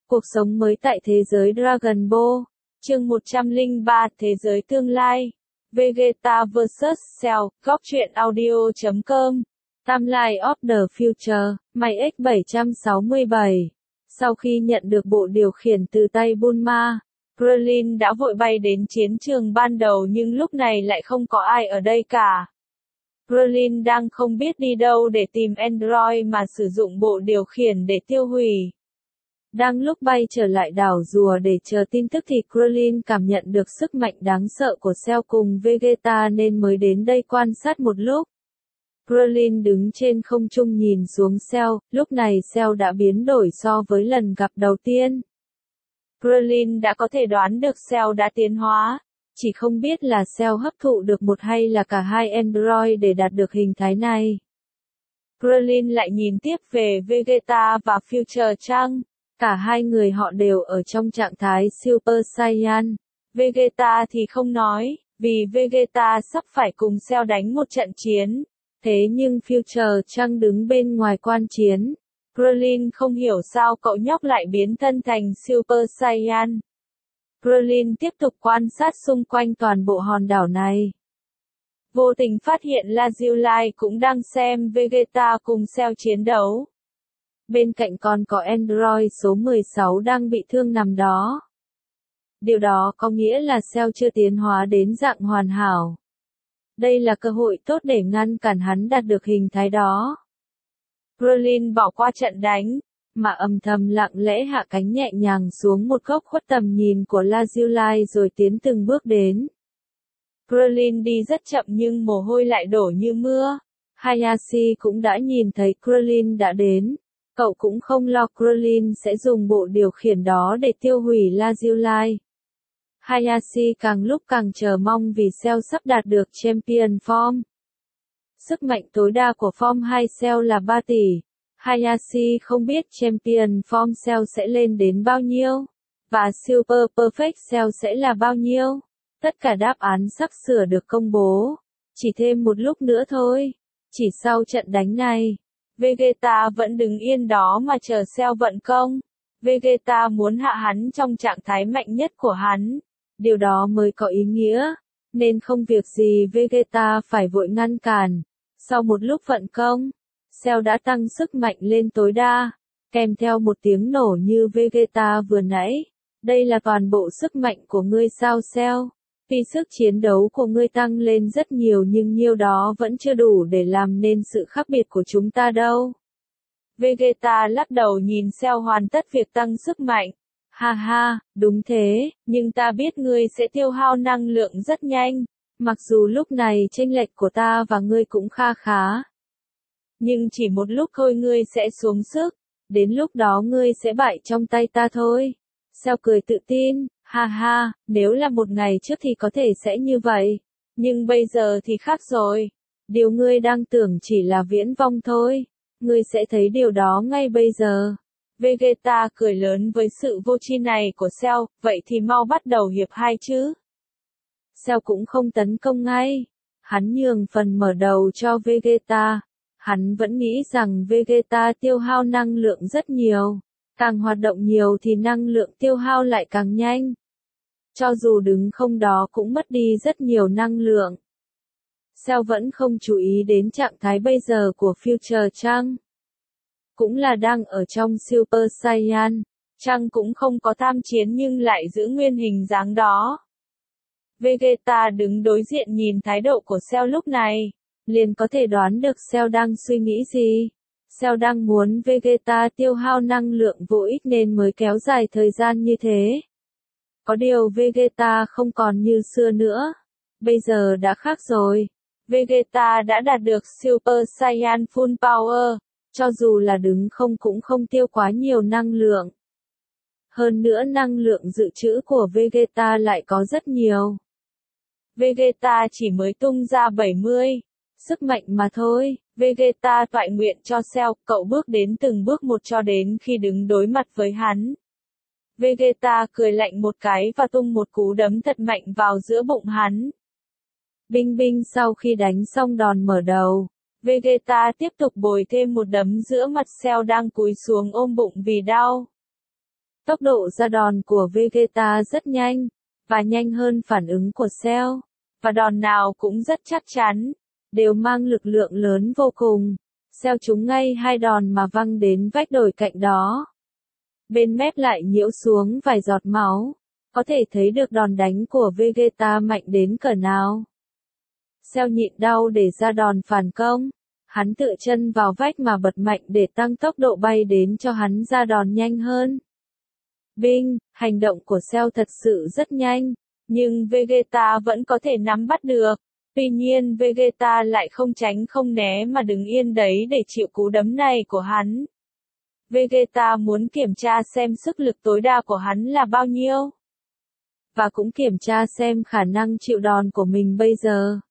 Cuộc sống mới tại thế giới Dragon Ball. Chương 103 Thế giới tương lai. Vegeta vs Cell. Góc truyện audio.com. Timeline of the Future. Máy X767. Sau khi nhận được bộ điều khiển từ tay Bulma, Krillin đã vội bay đến chiến trường ban đầu, nhưng lúc này lại không có ai ở đây cả. Krillin đang không biết đi đâu để tìm Android mà sử dụng bộ điều khiển để tiêu hủy. Đang lúc bay trở lại đảo rùa để chờ tin tức thì Krillin cảm nhận được sức mạnh đáng sợ của Cell cùng Vegeta nên mới đến đây quan sát một lúc. Krillin đứng trên không trung nhìn xuống Cell, lúc này Cell đã biến đổi so với lần gặp đầu tiên. Krillin đã có thể đoán được Cell đã tiến hóa, chỉ không biết là Cell hấp thụ được một hay là cả hai Android để đạt được hình thái này. Krillin lại nhìn tiếp về Vegeta và Future Trunks. Cả hai người họ đều ở trong trạng thái Super Saiyan. Vegeta thì không nói, vì Vegeta sắp phải cùng Cell đánh một trận chiến. Thế nhưng Future Trunks đứng bên ngoài quan chiến. Krillin không hiểu sao cậu nhóc lại biến thân thành Super Saiyan. Krillin tiếp tục quan sát xung quanh toàn bộ hòn đảo này. Vô tình phát hiện Lazuli cũng đang xem Vegeta cùng Cell chiến đấu. Bên cạnh còn có Android số 16 đang bị thương nằm đó. Điều đó có nghĩa là Cell chưa tiến hóa đến dạng hoàn hảo. Đây là cơ hội tốt để ngăn cản hắn đạt được hình thái đó. Krillin bỏ qua trận đánh, mà âm thầm lặng lẽ hạ cánh nhẹ nhàng xuống một góc khuất tầm nhìn của Lazuli rồi tiến từng bước đến. Krillin đi rất chậm nhưng mồ hôi lại đổ như mưa. Hayashi cũng đã nhìn thấy Krillin đã đến. Cậu cũng không lo Krillin sẽ dùng bộ điều khiển đó để tiêu hủy Lazuli. Hayashi càng lúc càng chờ mong vì Cell sắp đạt được Champion Form. Sức mạnh tối đa của Form 2 Cell là 3 tỷ. Hayashi không biết Champion Form Cell sẽ lên đến bao nhiêu, và Super Perfect Cell sẽ là bao nhiêu. Tất cả đáp án sắp sửa được công bố. Chỉ thêm một lúc nữa thôi. Chỉ sau trận đánh này, Vegeta vẫn đứng yên đó mà chờ Cell vận công. Vegeta muốn hạ hắn trong trạng thái mạnh nhất của hắn. Điều đó mới có ý nghĩa. Nên không việc gì Vegeta phải vội ngăn cản. Sau một lúc vận công, Cell đã tăng sức mạnh lên tối đa, kèm theo một tiếng nổ như Vegeta vừa nãy. Đây là toàn bộ sức mạnh của ngươi sao Cell? Tuy sức chiến đấu của ngươi tăng lên rất nhiều nhưng nhiêu đó vẫn chưa đủ để làm nên sự khác biệt của chúng ta đâu. Vegeta lắc đầu nhìn Cell hoàn tất việc tăng sức mạnh. Ha ha, đúng thế, nhưng ta biết ngươi sẽ tiêu hao năng lượng rất nhanh, mặc dù lúc này chênh lệch của ta và ngươi cũng kha khá. Nhưng chỉ một lúc thôi ngươi sẽ xuống sức, đến lúc đó ngươi sẽ bại trong tay ta thôi. Cell cười tự tin, ha ha, nếu là một ngày trước thì có thể sẽ như vậy, nhưng bây giờ thì khác rồi. Điều ngươi đang tưởng chỉ là viễn vông thôi, ngươi sẽ thấy điều đó ngay bây giờ. Vegeta cười lớn với sự vô tri này của Cell, vậy thì mau bắt đầu hiệp 2 chứ. Cell cũng không tấn công ngay, hắn nhường phần mở đầu cho Vegeta. Hắn vẫn nghĩ rằng Vegeta tiêu hao năng lượng rất nhiều. Càng hoạt động nhiều thì năng lượng tiêu hao lại càng nhanh. Cho dù đứng không đó cũng mất đi rất nhiều năng lượng. Cell vẫn không chú ý đến trạng thái bây giờ của Future Trunks. Cũng là đang ở trong Super Saiyan. Trunks cũng không có tham chiến nhưng lại giữ nguyên hình dáng đó. Vegeta đứng đối diện nhìn thái độ của Cell lúc này, liền có thể đoán được Cell đang suy nghĩ gì. Cell đang muốn Vegeta tiêu hao năng lượng vô ích nên mới kéo dài thời gian như thế. Có điều Vegeta không còn như xưa nữa. Bây giờ đã khác rồi. Vegeta đã đạt được Super Saiyan Full Power. Cho dù là đứng không cũng không tiêu quá nhiều năng lượng. Hơn nữa năng lượng dự trữ của Vegeta lại có rất nhiều. Vegeta chỉ mới tung ra 70. Sức mạnh mà thôi. Vegeta toại nguyện cho Cell, cậu bước đến từng bước một cho đến khi đứng đối mặt với hắn. Vegeta cười lạnh một cái và tung một cú đấm thật mạnh vào giữa bụng hắn. Binh binh sau khi đánh xong đòn mở đầu, Vegeta tiếp tục bồi thêm một đấm giữa mặt Cell đang cúi xuống ôm bụng vì đau. Tốc độ ra đòn của Vegeta rất nhanh, và nhanh hơn phản ứng của Cell, và đòn nào cũng rất chắc chắn, đều mang lực lượng lớn vô cùng. Cell trúng ngay hai đòn mà văng đến vách đồi cạnh đó. Bên mép lại nhiễu xuống vài giọt máu, có thể thấy được đòn đánh của Vegeta mạnh đến cỡ nào. Cell nhịn đau để ra đòn phản công, hắn tựa chân vào vách mà bật mạnh để tăng tốc độ bay đến cho hắn ra đòn nhanh hơn. Binh, hành động của Cell thật sự rất nhanh, nhưng Vegeta vẫn có thể nắm bắt được. Tuy nhiên Vegeta lại không tránh không né mà đứng yên đấy để chịu cú đấm này của hắn. Vegeta muốn kiểm tra xem sức lực tối đa của hắn là bao nhiêu. Và cũng kiểm tra xem khả năng chịu đòn của mình bây giờ.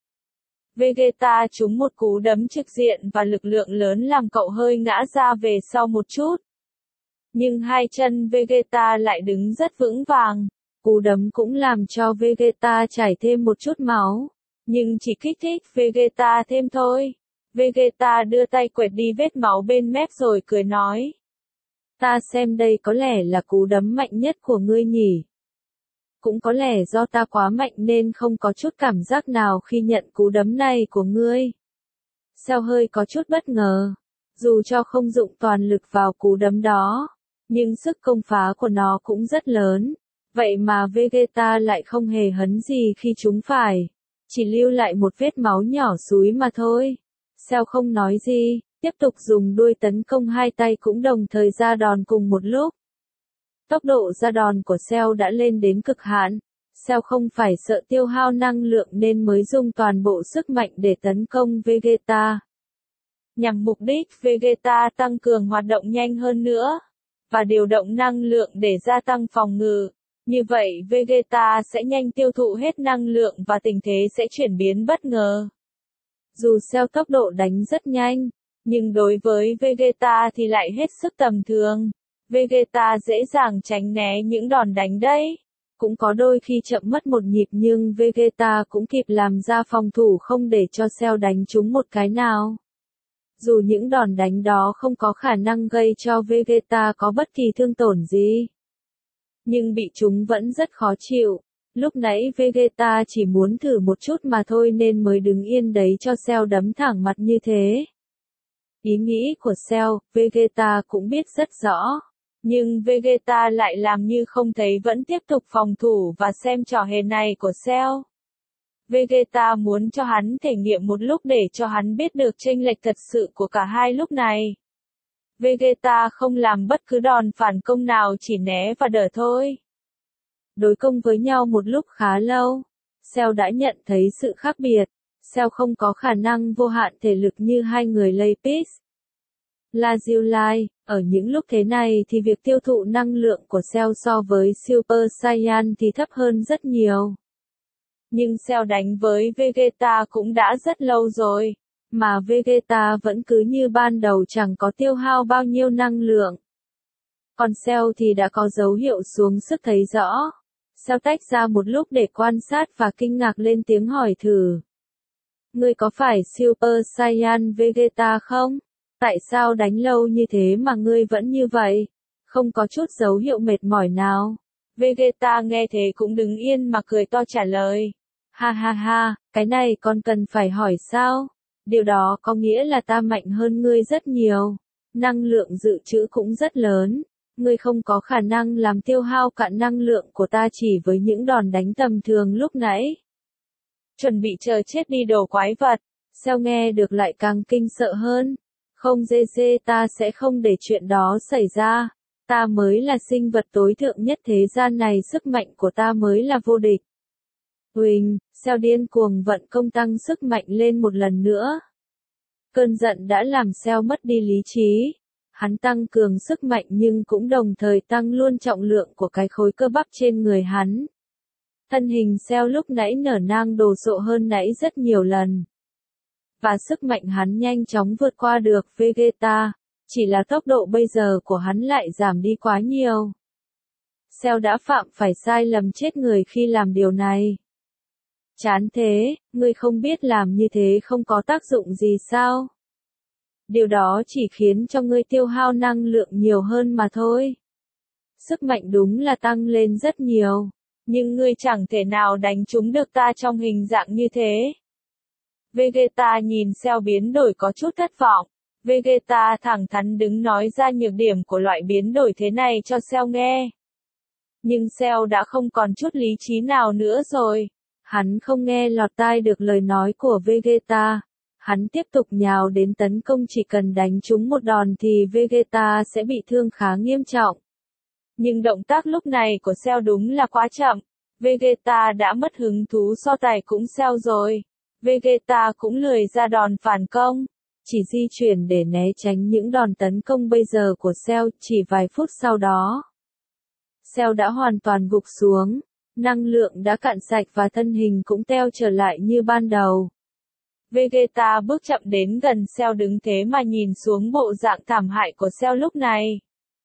Vegeta trúng một cú đấm trực diện và lực lượng lớn làm cậu hơi ngã ra về sau một chút. Nhưng hai chân Vegeta lại đứng rất vững vàng. Cú đấm cũng làm cho Vegeta chảy thêm một chút máu, nhưng chỉ kích thích Vegeta thêm thôi. Vegeta đưa tay quệt đi vết máu bên mép rồi cười nói. Ta xem đây có lẽ là cú đấm mạnh nhất của ngươi nhỉ. Cũng có lẽ do ta quá mạnh nên không có chút cảm giác nào khi nhận cú đấm này của ngươi. Cell hơi có chút bất ngờ. Dù cho không dụng toàn lực vào cú đấm đó, nhưng sức công phá của nó cũng rất lớn. Vậy mà Vegeta lại không hề hấn gì khi trúng phải. Chỉ lưu lại một vết máu nhỏ xúi mà thôi. Cell không nói gì, tiếp tục dùng đuôi tấn công, hai tay cũng đồng thời ra đòn cùng một lúc. Tốc độ ra đòn của Cell đã lên đến cực hạn. Cell không phải sợ tiêu hao năng lượng nên mới dùng toàn bộ sức mạnh để tấn công Vegeta. Nhằm mục đích Vegeta tăng cường hoạt động nhanh hơn nữa, và điều động năng lượng để gia tăng phòng ngự. Như vậy Vegeta sẽ nhanh tiêu thụ hết năng lượng và tình thế sẽ chuyển biến bất ngờ. Dù Cell tốc độ đánh rất nhanh, nhưng đối với Vegeta thì lại hết sức tầm thường. Vegeta dễ dàng tránh né những đòn đánh đấy. Cũng có đôi khi chậm mất một nhịp nhưng Vegeta cũng kịp làm ra phòng thủ không để cho Cell đánh trúng một cái nào. Dù những đòn đánh đó không có khả năng gây cho Vegeta có bất kỳ thương tổn gì, nhưng bị chúng vẫn rất khó chịu. Lúc nãy Vegeta chỉ muốn thử một chút mà thôi nên mới đứng yên đấy cho Cell đấm thẳng mặt như thế. Ý nghĩ của Cell, Vegeta cũng biết rất rõ. Nhưng Vegeta lại làm như không thấy, vẫn tiếp tục phòng thủ và xem trò hề này của Cell. Vegeta muốn cho hắn thể nghiệm một lúc để cho hắn biết được chênh lệch thật sự của cả hai lúc này. Vegeta không làm bất cứ đòn phản công nào, chỉ né và đỡ thôi. Đối công với nhau một lúc khá lâu, Cell đã nhận thấy sự khác biệt. Cell không có khả năng vô hạn thể lực như hai người Lapis Lazuli. Ở những lúc thế này thì việc tiêu thụ năng lượng của Cell so với Super Saiyan thì thấp hơn rất nhiều. Nhưng Cell đánh với Vegeta cũng đã rất lâu rồi, mà Vegeta vẫn cứ như ban đầu chẳng có tiêu hao bao nhiêu năng lượng. Còn Cell thì đã có dấu hiệu xuống sức thấy rõ. Cell tách ra một lúc để quan sát và kinh ngạc lên tiếng hỏi thử. Ngươi có phải Super Saiyan Vegeta không? Tại sao đánh lâu như thế mà ngươi vẫn như vậy? Không có chút dấu hiệu mệt mỏi nào. Vegeta nghe thế cũng đứng yên mà cười to trả lời. Ha ha ha, cái này con cần phải hỏi sao? Điều đó có nghĩa là ta mạnh hơn ngươi rất nhiều. Năng lượng dự trữ cũng rất lớn. Ngươi không có khả năng làm tiêu hao cạn năng lượng của ta chỉ với những đòn đánh tầm thường lúc nãy. Chuẩn bị chờ chết đi đồ quái vật. Cell nghe được lại càng kinh sợ hơn. Không GG, ta sẽ không để chuyện đó xảy ra. Ta mới là sinh vật tối thượng nhất thế gian này, sức mạnh của ta mới là vô địch. Huỳnh, Cell điên cuồng vận công tăng sức mạnh lên một lần nữa. Cơn giận đã làm Cell mất đi lý trí. Hắn tăng cường sức mạnh nhưng cũng đồng thời tăng luôn trọng lượng của cái khối cơ bắp trên người hắn. Thân hình Cell lúc nãy nở nang đồ sộ hơn nãy rất nhiều lần. Và sức mạnh hắn nhanh chóng vượt qua được Vegeta, chỉ là tốc độ bây giờ của hắn lại giảm đi quá nhiều. Cell đã phạm phải sai lầm chết người khi làm điều này. Chán thế, ngươi không biết làm như thế không có tác dụng gì sao? Điều đó chỉ khiến cho ngươi tiêu hao năng lượng nhiều hơn mà thôi. Sức mạnh đúng là tăng lên rất nhiều. Nhưng ngươi chẳng thể nào đánh trúng được ta trong hình dạng như thế. Vegeta nhìn Cell biến đổi có chút thất vọng. Vegeta thẳng thắn đứng nói ra nhược điểm của loại biến đổi thế này cho Cell nghe. Nhưng Cell đã không còn chút lý trí nào nữa rồi. Hắn không nghe lọt tai được lời nói của Vegeta. Hắn tiếp tục nhào đến tấn công, chỉ cần đánh trúng một đòn thì Vegeta sẽ bị thương khá nghiêm trọng. Nhưng động tác lúc này của Cell đúng là quá chậm. Vegeta đã mất hứng thú so tài cũng Cell rồi. Vegeta cũng lười ra đòn phản công. Chỉ di chuyển để né tránh những đòn tấn công bây giờ của Cell. Chỉ vài phút sau đó, Cell đã hoàn toàn gục xuống. Năng lượng đã cạn sạch và thân hình cũng teo trở lại như ban đầu. Vegeta bước chậm đến gần Cell, đứng thế mà nhìn xuống bộ dạng thảm hại của Cell lúc này.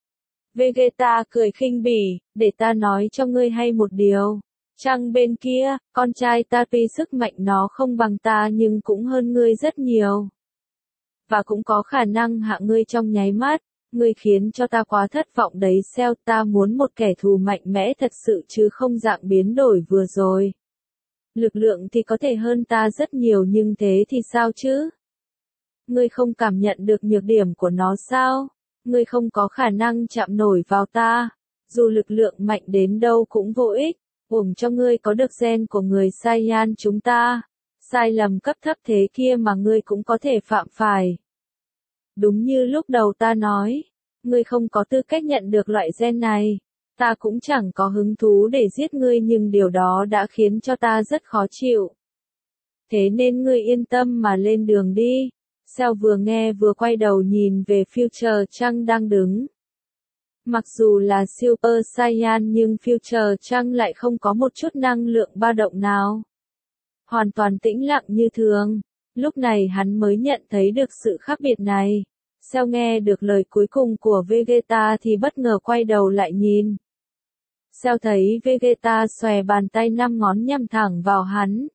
Vegeta cười khinh bỉ, để ta nói cho ngươi hay một điều. Trăng bên kia, con trai ta tuy sức mạnh nó không bằng ta nhưng cũng hơn ngươi rất nhiều. Và cũng có khả năng hạ ngươi trong nháy mắt. Ngươi khiến cho ta quá thất vọng đấy Cell, ta muốn một kẻ thù mạnh mẽ thật sự chứ không dạng biến đổi vừa rồi. Lực lượng thì có thể hơn ta rất nhiều nhưng thế thì sao chứ? Ngươi không cảm nhận được nhược điểm của nó sao? Ngươi không có khả năng chạm nổi vào ta. Dù lực lượng mạnh đến đâu cũng vô ích. Uổng cho ngươi có được gen của người Saiyan chúng ta. Sai lầm cấp thấp thế kia mà ngươi cũng có thể phạm phải. Đúng như lúc đầu ta nói, ngươi không có tư cách nhận được loại gen này. Ta cũng chẳng có hứng thú để giết ngươi nhưng điều đó đã khiến cho ta rất khó chịu. Thế nên ngươi yên tâm mà lên đường đi. Cell vừa nghe vừa quay đầu nhìn về Future Trunks đang đứng. Mặc dù là Super Saiyan nhưng Future Trunks lại không có một chút năng lượng ba động nào. Hoàn toàn tĩnh lặng như thường. Lúc này hắn mới nhận thấy được sự khác biệt này. Cell nghe được lời cuối cùng của Vegeta thì bất ngờ quay đầu lại nhìn. Cell thấy Vegeta xòe bàn tay 5 ngón nhắm thẳng vào hắn.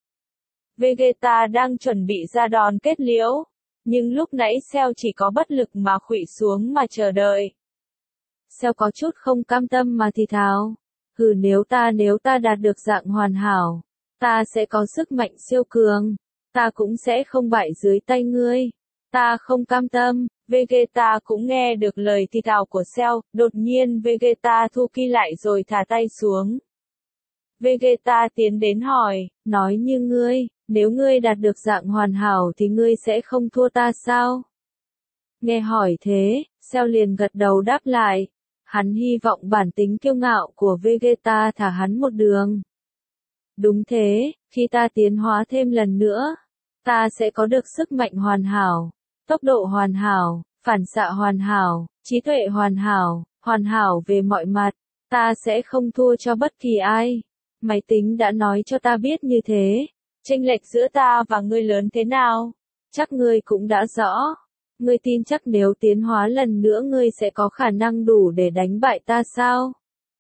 Vegeta đang chuẩn bị ra đòn kết liễu. Nhưng lúc nãy Cell chỉ có bất lực mà khuỵu xuống mà chờ đợi. Cell có chút không cam tâm mà thì thào. Nếu ta đạt được dạng hoàn hảo, ta sẽ có sức mạnh siêu cường. Ta cũng sẽ không bại dưới tay ngươi. Ta không cam tâm. Vegeta cũng nghe được lời thì thào của Cell. Đột nhiên Vegeta thu ki lại rồi thả tay xuống. Vegeta tiến đến hỏi, nói như ngươi, nếu ngươi đạt được dạng hoàn hảo thì ngươi sẽ không thua ta sao? Nghe hỏi thế, Cell liền gật đầu đáp lại. Hắn hy vọng bản tính kiêu ngạo của Vegeta thả hắn một đường. Đúng thế, khi ta tiến hóa thêm lần nữa, ta sẽ có được sức mạnh hoàn hảo, tốc độ hoàn hảo, phản xạ hoàn hảo, trí tuệ hoàn hảo về mọi mặt. Ta sẽ không thua cho bất kỳ ai. Máy tính đã nói cho ta biết như thế. Chênh lệch giữa ta và ngươi lớn thế nào? Chắc ngươi cũng đã rõ. Ngươi tin chắc nếu tiến hóa lần nữa ngươi sẽ có khả năng đủ để đánh bại ta sao?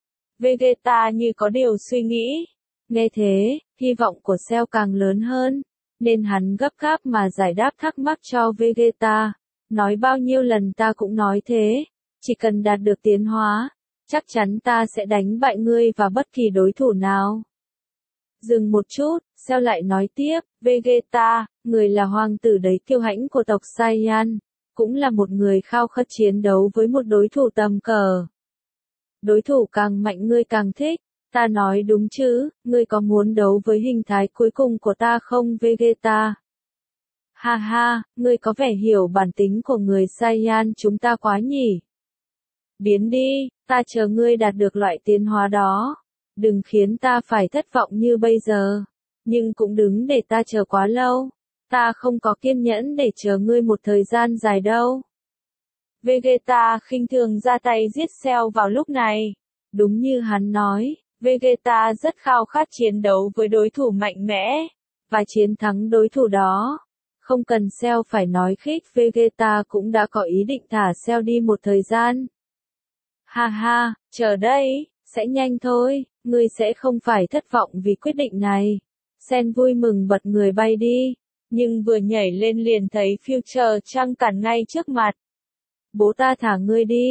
Vegeta như có điều suy nghĩ. Nghe thế, hy vọng của Cell càng lớn hơn. Nên hắn gấp gáp mà giải đáp thắc mắc cho Vegeta. Nói bao nhiêu lần ta cũng nói thế. Chỉ cần đạt được tiến hóa, chắc chắn ta sẽ đánh bại ngươi và bất kỳ đối thủ nào. Dừng một chút, Cell lại nói tiếp, Vegeta, người là hoàng tử đấy kiêu hãnh của tộc Saiyan, cũng là một người khao khát chiến đấu với một đối thủ tầm cỡ. Đối thủ càng mạnh ngươi càng thích, ta nói đúng chứ, ngươi có muốn đấu với hình thái cuối cùng của ta không Vegeta? Ha ha, ngươi có vẻ hiểu bản tính của người Saiyan chúng ta quá nhỉ. Biến đi, ta chờ ngươi đạt được loại tiến hóa đó. Đừng khiến ta phải thất vọng như bây giờ. Nhưng cũng đừng để ta chờ quá lâu. Ta không có kiên nhẫn để chờ ngươi một thời gian dài đâu. Vegeta khinh thường ra tay giết Cell vào lúc này. Đúng như hắn nói, Vegeta rất khao khát chiến đấu với đối thủ mạnh mẽ. Và chiến thắng đối thủ đó. Không cần Cell phải nói khích, Vegeta cũng đã có ý định thả Cell đi một thời gian. Ha ha, chờ đây, sẽ nhanh thôi, ngươi sẽ không phải thất vọng vì quyết định này. Sen vui mừng bật người bay đi, nhưng vừa nhảy lên liền thấy Future Trunks cản ngay trước mặt. Bố ta thả ngươi đi,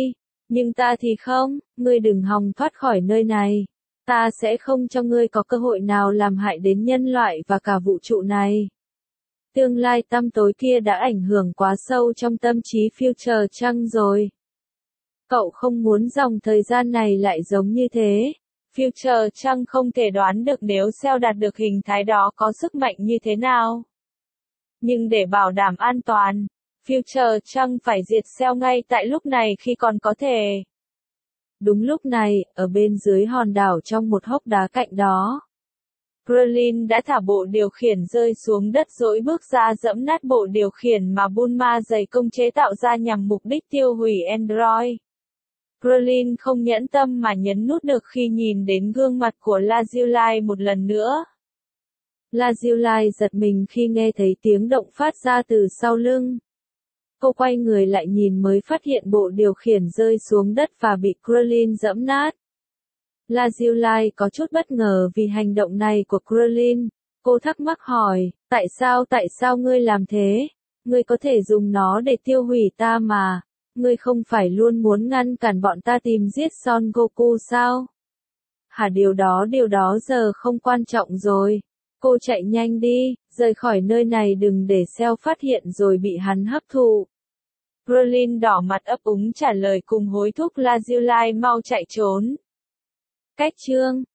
Nhưng ta thì không, ngươi đừng hòng thoát khỏi nơi này. Ta sẽ không cho ngươi có cơ hội nào làm hại đến nhân loại và cả vũ trụ này. Tương lai tăm tối kia đã ảnh hưởng quá sâu trong tâm trí Future Trăng rồi. Cậu không muốn dòng thời gian này lại giống như thế. Future Trăng không thể đoán được nếu Cell đạt được hình thái đó có sức mạnh như thế nào. Nhưng để bảo đảm an toàn, Future Trăng phải diệt Cell ngay tại lúc này khi còn có thể. Đúng lúc này, ở bên dưới hòn đảo trong một hốc đá cạnh đó, Krillin đã thả bộ điều khiển rơi xuống đất rồi bước ra giẫm nát bộ điều khiển mà Bulma dày công chế tạo ra nhằm mục đích tiêu hủy Android. Krillin không nhẫn tâm mà nhấn nút được khi nhìn đến gương mặt của Lazuli một lần nữa. Lazuli giật mình khi nghe thấy tiếng động phát ra từ sau lưng. Cô quay người lại nhìn mới phát hiện bộ điều khiển rơi xuống đất và bị Krillin giẫm nát. Lazuli có chút bất ngờ vì hành động này của Krillin. Cô thắc mắc hỏi, tại sao ngươi làm thế? Ngươi có thể dùng nó để tiêu hủy ta mà. Ngươi không phải luôn muốn ngăn cản bọn ta tìm giết Son Goku sao? Hả, điều đó giờ không quan trọng rồi. Cô chạy nhanh đi, rời khỏi nơi này đừng để Cell phát hiện rồi bị hắn hấp thụ. Krillin đỏ mặt ấp úng trả lời cùng hối thúc Lazuli mau chạy trốn. Cách chương